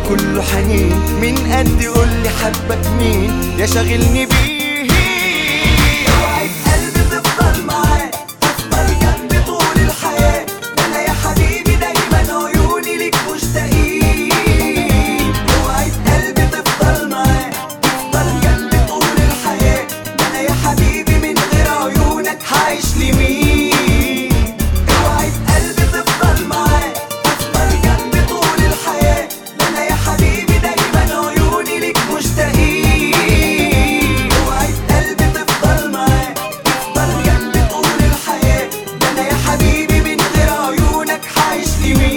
كله حنين، من قد قولي حبك مين يا شاغلني بيه. اوعي قلبي تفضل معاه، تفضل جنبي طول الحياة، ده انا يا حبيبي دايما عيوني ليك مشتاقين. اوعي قلبي تفضل معاه، تفضل جنبي طول الحياة، ده انا يا حبيبي من غير عيونك هعيش لمين. اوعي قلبي تفضل معاه، تفضل جنبي طول الحياة، ده انا يا حبيبي دايما عيوني ليك مشتاقين. اوعي قلبي تفضل معاه، تفضل جنبي طول الحياة، ده انا يا حبيبي من غير عيونك هعيش لمين.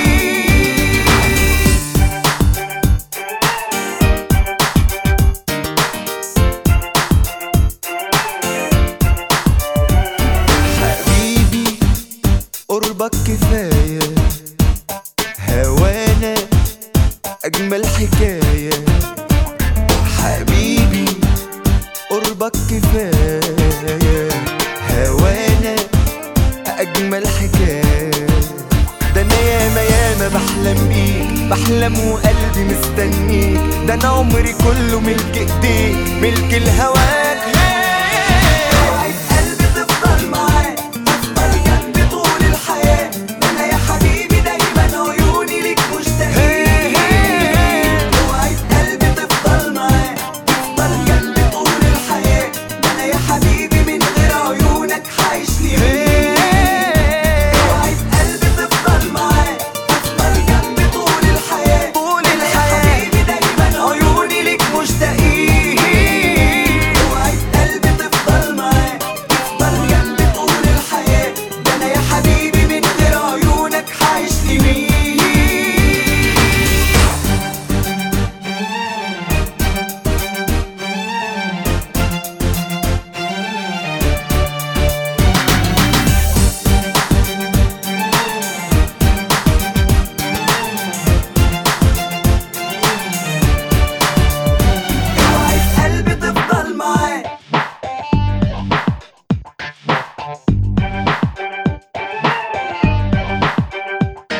حبيبي قربك كفاية، هوانا أجمل حكاية. حبيبي قربك كفاية، هوانا أجمل حكاية. ده أنا ياما ياما بحلم بيك، بحلم وقلبي مستنيك، ده أنا عمري كله ملك إيديك، ملك الهواك. اوعي قلبي تفضل معاه، تفضل جنبي طول الحياة، ده انا يا حبيبي دايما عيوني ليك مشتاقين. اوعي قلبي تفضل معاه، تفضل جنبي طول الحياة، ده انا يا حبيبي من غير عيونك هعيش لمين. اوعي قلبي تفضل معاه، تفضل جنبي طول الحياة، طول ده انا يا الحياة. حبيبي دايما عيوني ليك مشتاقين. اوعي قلبي تفضل معاه، تفضل جنبي طول الحياة، ده انا يا حبيبي من غير عيونك هعيش لمين. اوعي قلبي تفضل معاه،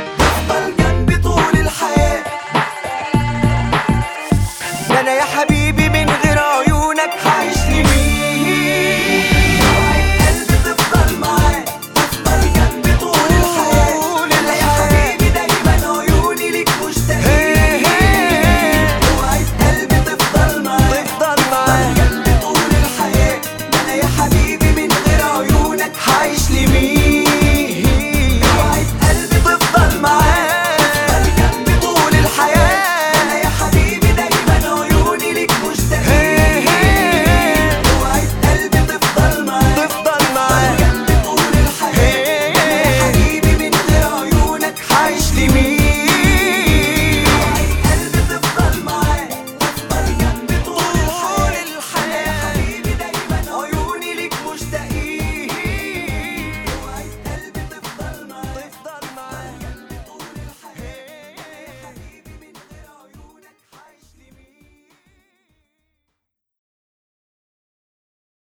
تفضل جنبي طول الحياة، ده أنا يا حبيبي